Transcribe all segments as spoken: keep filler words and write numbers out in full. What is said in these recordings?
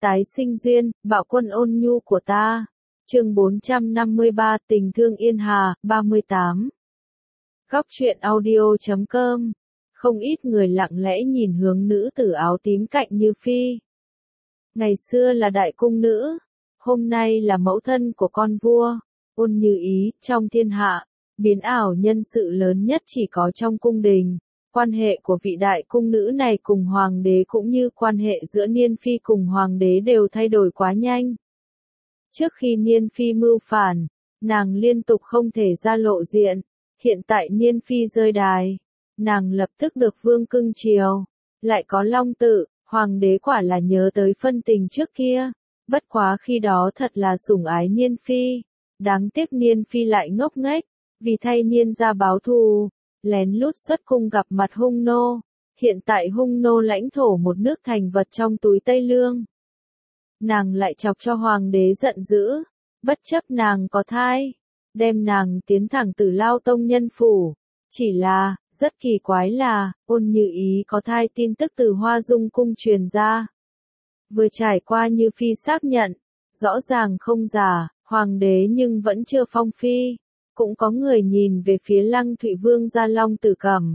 Tái sinh duyên, bạo quân ôn nhu của ta. Chương bốn trăm năm mươi ba Tình thương Yên Hà, ba mươi tám. Góc truyện audio chấm com. Không ít người lặng lẽ nhìn hướng nữ tử áo tím cạnh Như Phi. Ngày xưa là đại cung nữ, hôm nay là mẫu thân của con vua. Ôn Như Ý, trong thiên hạ, biến ảo nhân sự lớn nhất chỉ có trong cung đình. Quan hệ của vị đại cung nữ này cùng hoàng đế cũng như quan hệ giữa Niên Phi cùng hoàng đế đều thay đổi quá nhanh. Trước khi Niên Phi mưu phản, nàng liên tục không thể ra lộ diện. Hiện tại Niên Phi rơi đài, nàng lập tức được vương cưng chiều. Lại có long tự, hoàng đế quả là nhớ tới phân tình trước kia. Bất quá khi đó thật là sủng ái Niên Phi. Đáng tiếc Niên Phi lại ngốc nghếch, vì thay Niên ra báo thù, lén lút xuất cung gặp mặt hung nô. Hiện tại hung nô lãnh thổ một nước thành vật trong túi Tây Lương. Nàng lại chọc cho hoàng đế giận dữ, bất chấp nàng có thai, đem nàng tiến thẳng Tử Lao Tông nhân phủ. Chỉ là, rất kỳ quái là, Ôn Như Ý có thai tin tức từ Hoa Dung cung truyền ra. Vừa trải qua Như Phi xác nhận, rõ ràng không giả, hoàng đế nhưng vẫn chưa phong phi. Cũng có người nhìn về phía Lăng Thụy Vương gia Long Tử Cẩm.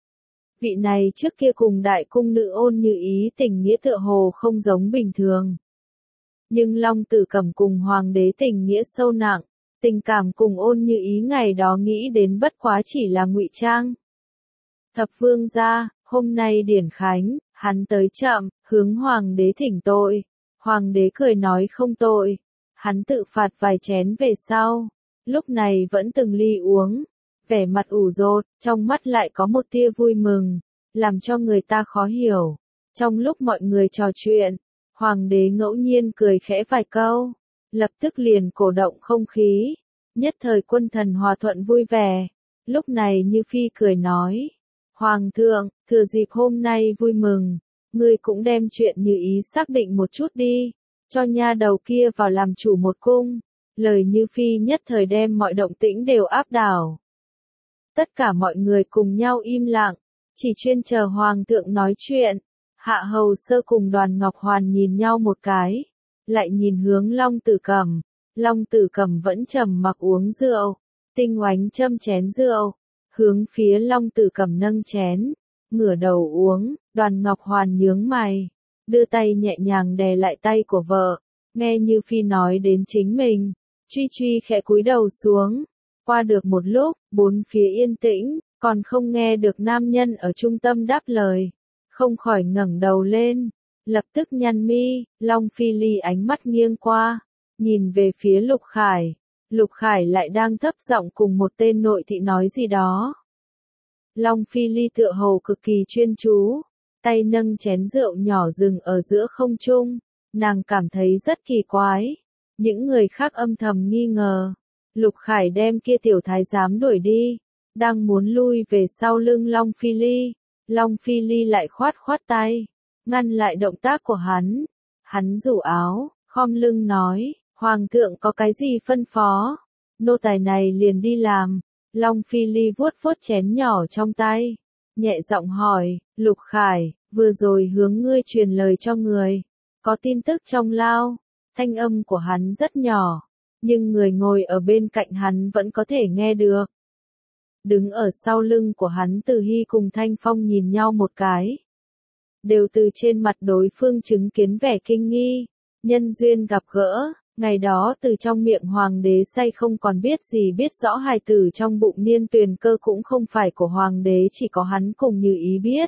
Vị này trước kia cùng đại cung nữ Ôn Như Ý tình nghĩa tựa hồ không giống bình thường. Nhưng Long Tử Cẩm cùng hoàng đế tình nghĩa sâu nặng, tình cảm cùng Ôn Như Ý ngày đó nghĩ đến bất quá chỉ là ngụy trang. Thập vương gia, hôm nay điển khánh, hắn tới chậm, hướng hoàng đế thỉnh tội. Hoàng đế cười nói không tội, hắn tự phạt vài chén về sau. Lúc này vẫn từng ly uống, vẻ mặt ủ rột, trong mắt lại có một tia vui mừng, làm cho người ta khó hiểu. Trong lúc mọi người trò chuyện, hoàng đế ngẫu nhiên cười khẽ vài câu, lập tức liền cổ động không khí, nhất thời quân thần hòa thuận vui vẻ. Lúc này Như Phi cười nói, hoàng thượng, thừa dịp hôm nay vui mừng, ngươi cũng đem chuyện Như Ý xác định một chút đi, cho nha đầu kia vào làm chủ một cung. Lời Như Phi nhất thời đem mọi động tĩnh đều áp đảo. Tất cả mọi người cùng nhau im lặng, chỉ chuyên chờ hoàng thượng nói chuyện. Hạ hầu sơ cùng Đoàn Ngọc Hoàn nhìn nhau một cái, lại nhìn hướng Long Tử Cẩm. Long Tử Cẩm vẫn trầm mặc uống rượu, Tinh Oánh châm chén rượu, hướng phía Long Tử Cẩm nâng chén, ngửa đầu uống. Đoàn Ngọc Hoàn nhướng mày, đưa tay nhẹ nhàng đè lại tay của vợ, nghe Như Phi nói đến chính mình. Truy Truy khẽ cúi đầu xuống. Qua được một lúc, bốn phía yên tĩnh, còn không nghe được nam nhân ở trung tâm đáp lời. Không khỏi ngẩng đầu lên, lập tức nhăn mi. Long Phi Ly ánh mắt nghiêng qua, nhìn về phía Lục Khải. Lục Khải lại đang thấp giọng cùng một tên nội thị nói gì đó. Long Phi Ly tựa hồ cực kỳ chuyên chú, tay nâng chén rượu nhỏ dừng ở giữa không trung. Nàng cảm thấy rất kỳ quái. Những người khác âm thầm nghi ngờ. Lục Khải đem kia tiểu thái giám đuổi đi, đang muốn lui về sau lưng Long Phi Ly. Long Phi Ly lại khoát khoát tay, ngăn lại động tác của hắn. Hắn rủ áo, khom lưng nói, hoàng thượng có cái gì phân phó, nô tài này liền đi làm. Long Phi Ly vuốt vuốt chén nhỏ trong tay, nhẹ giọng hỏi, Lục Khải, vừa rồi hướng ngươi truyền lời cho người, có tin tức trong lao. Thanh âm của hắn rất nhỏ, nhưng người ngồi ở bên cạnh hắn vẫn có thể nghe được. Đứng ở sau lưng của hắn Từ Hy cùng Thanh Phong nhìn nhau một cái. Đều từ trên mặt đối phương chứng kiến vẻ kinh nghi. Nhân duyên gặp gỡ, ngày đó từ trong miệng hoàng đế say không còn biết gì biết rõ hài tử trong bụng Niên Tuyền Cơ cũng không phải của hoàng đế, chỉ có hắn cùng Như Ý biết.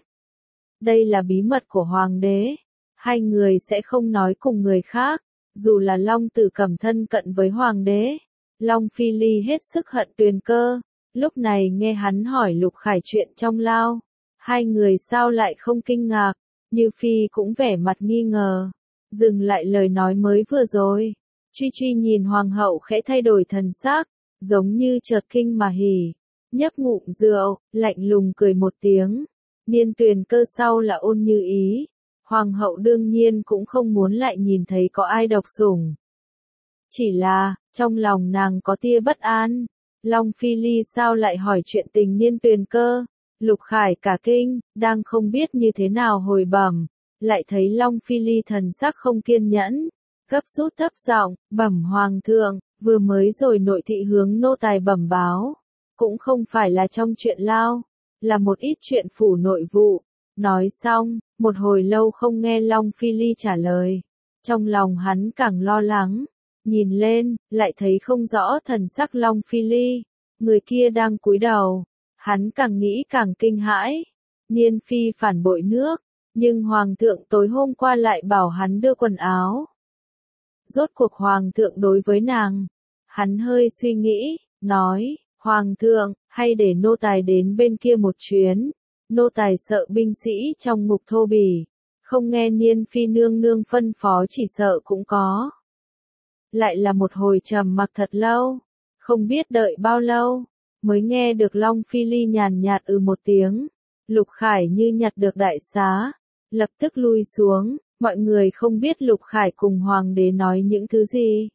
Đây là bí mật của hoàng đế, hai người sẽ không nói cùng người khác. Dù là Long Tử Cẩm thân cận với hoàng đế, Long Phi Ly hết sức hận Tuyền Cơ. Lúc này nghe hắn hỏi Lục Khải chuyện trong lao, hai người sao lại không kinh ngạc. Như Phi cũng vẻ mặt nghi ngờ, dừng lại lời nói mới vừa rồi. Truy Truy nhìn hoàng hậu khẽ thay đổi thần sắc, giống như chợt kinh mà hỉ, nhấp ngụm rượu, lạnh lùng cười một tiếng. Niên Tuyền Cơ sau là Ôn Như Ý. Hoàng hậu đương nhiên cũng không muốn lại nhìn thấy có ai độc sủng. Chỉ là, trong lòng nàng có tia bất an. Long Phi Ly sao lại hỏi chuyện tình Niên Tuyền Cơ? Lục Khải cả kinh, đang không biết như thế nào hồi bẩm. lại thấy Long Phi Ly thần sắc không kiên nhẫn, gấp rút thấp giọng, bẩm hoàng thượng, vừa mới rồi nội thị hướng nô tài bẩm báo, cũng không phải là trong chuyện lao, là một ít chuyện phủ nội vụ. Nói xong, một hồi lâu không nghe Long Phi Ly trả lời, trong lòng hắn càng lo lắng, nhìn lên, lại thấy không rõ thần sắc Long Phi Ly, người kia đang cúi đầu, hắn càng nghĩ càng kinh hãi, Niên Phi phản bội nước, nhưng Hoàng thượng tối hôm qua lại bảo hắn đưa quần áo. Rốt cuộc Hoàng thượng đối với nàng, hắn hơi suy nghĩ, nói, Hoàng thượng, hay để nô tài đến bên kia một chuyến, nô tài sợ binh sĩ trong ngục thô bỉ, không nghe Niên Phi nương nương phân phó chỉ sợ cũng có. Lại là một hồi trầm mặc thật lâu, không biết đợi bao lâu, mới nghe được Long Phi Ly nhàn nhạt ừ một tiếng, Lục Khải như nhặt được đại xá, lập tức lui xuống, mọi người không biết Lục Khải cùng Hoàng đế nói những thứ gì.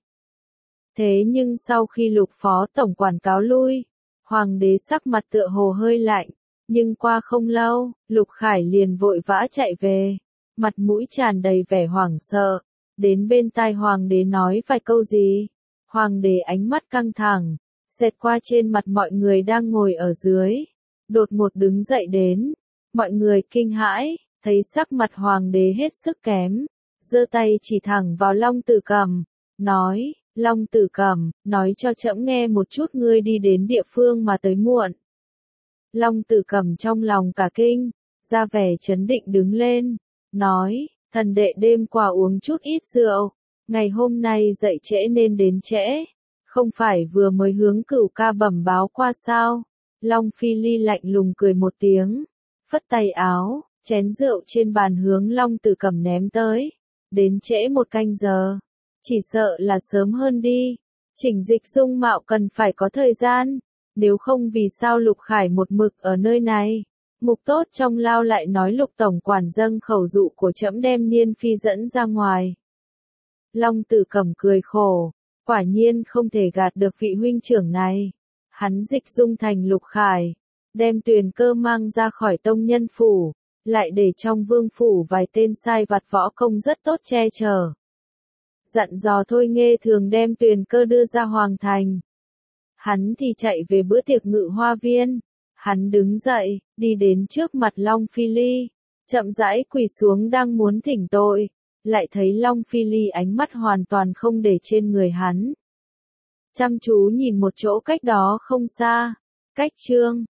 Thế nhưng sau khi Lục Phó Tổng quản cáo lui, Hoàng đế sắc mặt tựa hồ hơi lạnh, nhưng qua không lâu, Lục Khải liền vội vã chạy về, mặt mũi tràn đầy vẻ hoảng sợ, đến bên tai Hoàng đế nói vài câu gì. Hoàng đế ánh mắt căng thẳng, xẹt qua trên mặt mọi người đang ngồi ở dưới, đột ngột đứng dậy đến, mọi người kinh hãi, thấy sắc mặt Hoàng đế hết sức kém, giơ tay chỉ thẳng vào Long Tử Cẩm, nói, Long Tử Cẩm, nói cho trẫm nghe một chút ngươi đi đến địa phương mà tới muộn. Long Tử Cẩm trong lòng cả kinh, ra vẻ chấn định đứng lên, nói, thần đệ đêm qua uống chút ít rượu, ngày hôm nay dậy trễ nên đến trễ, không phải vừa mới hướng Cửu ca bẩm báo qua sao? Long Phi Ly lạnh lùng cười một tiếng, phất tay áo, chén rượu trên bàn hướng Long Tử Cẩm ném tới, đến trễ một canh giờ, chỉ sợ là sớm hơn đi, chỉnh dịch dung mạo cần phải có thời gian, nếu không vì sao Lục Khải một mực ở nơi này. Mục Tốt trong lao lại nói Lục tổng quản dâng khẩu dụ của trẫm đem Niên Phi dẫn ra ngoài. Long Tử Cẩm cười khổ, quả nhiên không thể gạt được vị huynh trưởng này. Hắn dịch dung thành Lục Khải, đem Tuyền Cơ mang ra khỏi tông nhân phủ, lại để trong vương phủ vài tên sai vặt võ công rất tốt che chở. Dặn dò Thôi Nghê thường đem Tuyền Cơ đưa ra hoàng thành. Hắn thì chạy về bữa tiệc Ngự Hoa Viên. Hắn đứng dậy, đi đến trước mặt Long Phi Ly, chậm rãi quỳ xuống đang muốn thỉnh tội, lại thấy Long Phi Ly ánh mắt hoàn toàn không để trên người hắn. Chăm chú nhìn một chỗ cách đó không xa, cách trương.